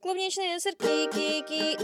Клубничные сырки, ки-ки.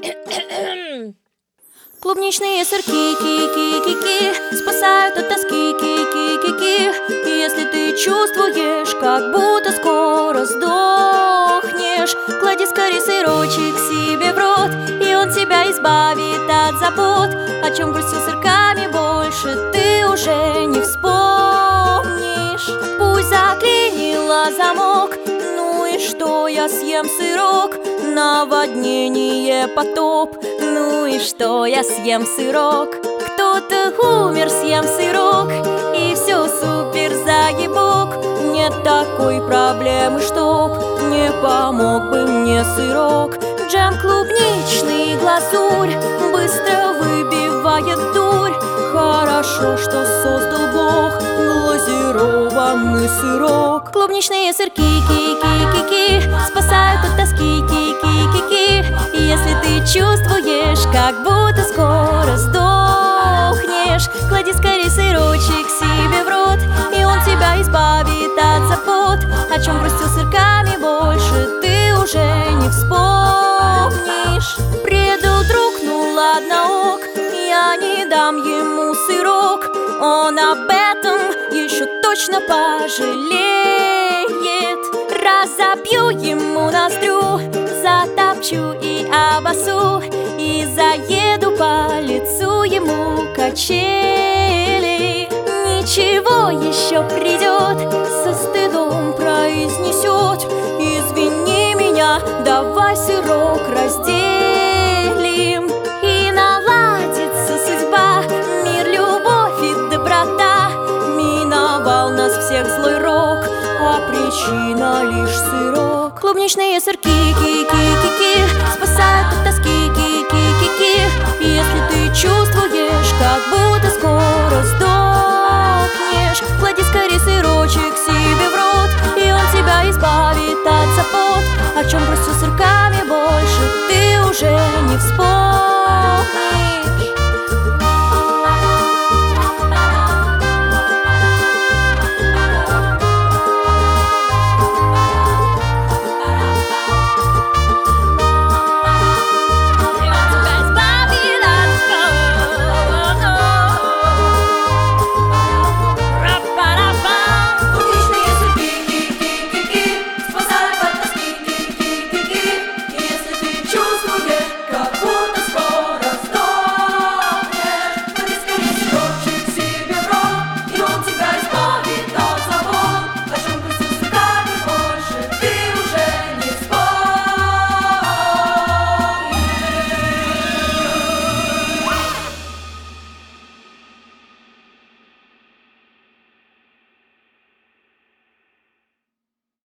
Клубничные сырки, ки-ки-ки-ки, спасают от тоски, ки-ки-ки-ки. И если ты чувствуешь, как будто скоро сдохнешь, клади скорее сырочек себе в рот, и он тебя избавит от забот. О чем грустил сырками больше, ты уже не вспомнишь. Пусть заклинило замок, ну и что, я съем сырок. Наводнение, потоп, ну и что, я съем сырок. Кто-то умер, съем сырок, и все супер, заебок. Нет такой проблемы, чтоб не помог бы мне сырок. Джем клубничный, глазурь быстро выбивает дурь. Хорошо, что создал Бог глазированный сырок. Клубничные сырки, ки-ки-ки-ки, спасают от тоски, ки-ки-ки-ки. И если ты чувствуешь, как будто скоро сдохнешь, клади скорее сырочек себе в рот, и он тебя избавит от забот. О чем грустил сырками больше, ты уже не вспомнишь. Предал друг, ну ладно ок, я не дам ему сырок. Он об этом еще точно пожалеет. Разобью ему ноздрю, затопчу и обосу, и заеду по лицу ему качели. Ничего, еще придет, со стыдом произнесет: извини меня, давай сырок разделим. И наладится судьба, мир, любовь и доброта. Миновал нас всех злой рок, а причина лишь сырок. Клубничные сырки,